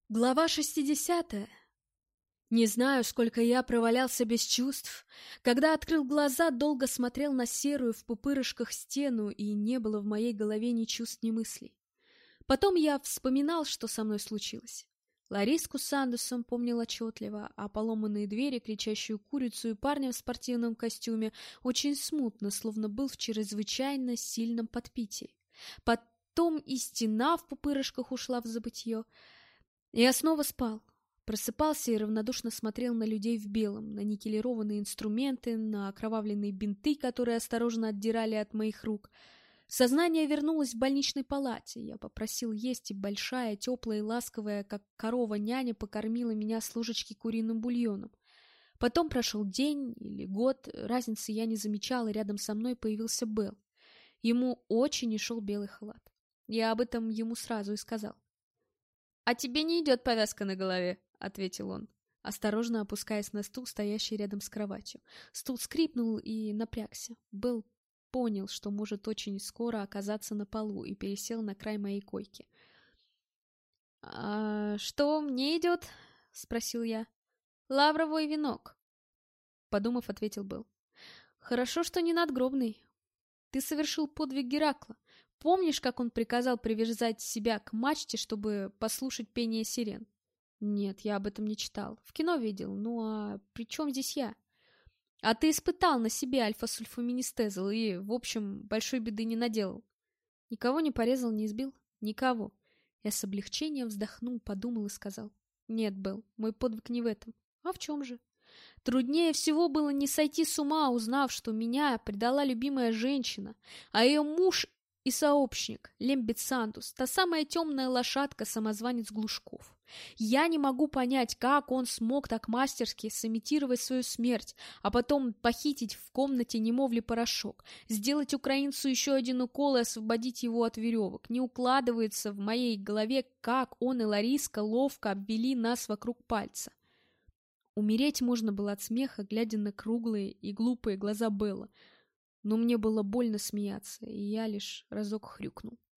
Глава 60. Не знаю, сколько я провалялся без чувств. Когда открыл глаза, долго смотрел на серую в пупырышках стену, и не было в моей голове ни чувств, ни мыслей. Потом я вспоминал, что со мной случилось. Лариску с Сандусом помнил отчетливо, а поломанные двери, кричащую курицу и парня в спортивном костюме очень смутно, словно был в чрезвычайно сильном подпитии. Потом и стена в пупырышках ушла в забытье. Я снова спал. Просыпался и равнодушно смотрел на людей в белом, на никелированные инструменты, на окровавленные бинты, которые осторожно отдирали от моих рук. Сознание вернулось в больничной палате. Я попросил есть, и большая, теплая и ласковая, как корова няня, покормила меня с ложечки куриным бульоном. Потом прошел день или год, разницы я не замечал, и рядом со мной появился Белл. Ему очень не шел белый халат. Я об этом ему сразу и сказал. «А тебе не идет повязка на голове», — ответил он, осторожно опускаясь на стул, стоящий рядом с кроватью. Стул скрипнул и напрягся. Белл понял, что может очень скоро оказаться на полу, и пересел на край моей койки. «А что мне идет?» — спросил я. «Лавровый венок», — подумав, ответил Белл. «Хорошо, что не надгробный. Ты совершил подвиг Геракла. Помнишь, как он приказал привязать себя к мачте, чтобы послушать пение сирен? Нет, я об этом не читал. В кино видел. Ну а при чем здесь я? А ты испытал на себе альфа-сульфаминистезол и, в общем, большой беды не наделал. Никого не порезал, не избил? Никого. Я с облегчением вздохнул, подумал и сказал. Нет, Белл, мой подвиг не в этом. А в чем же? Труднее всего было не сойти с ума, узнав, что меня предала любимая женщина, а ее муж и сообщник Лембит Сандус, та самая темная лошадка, самозванец Глушков. Я не могу понять, как он смог так мастерски сымитировать свою смерть, а потом похитить в комнате немовли порошок, сделать украинцу еще один укол и освободить его от веревок. Не укладывается в моей голове, как он и Лариска ловко обвели нас вокруг пальца. Умереть можно было от смеха, глядя на круглые и глупые глаза Белла. Но мне было больно смеяться, и я лишь разок хрюкнул.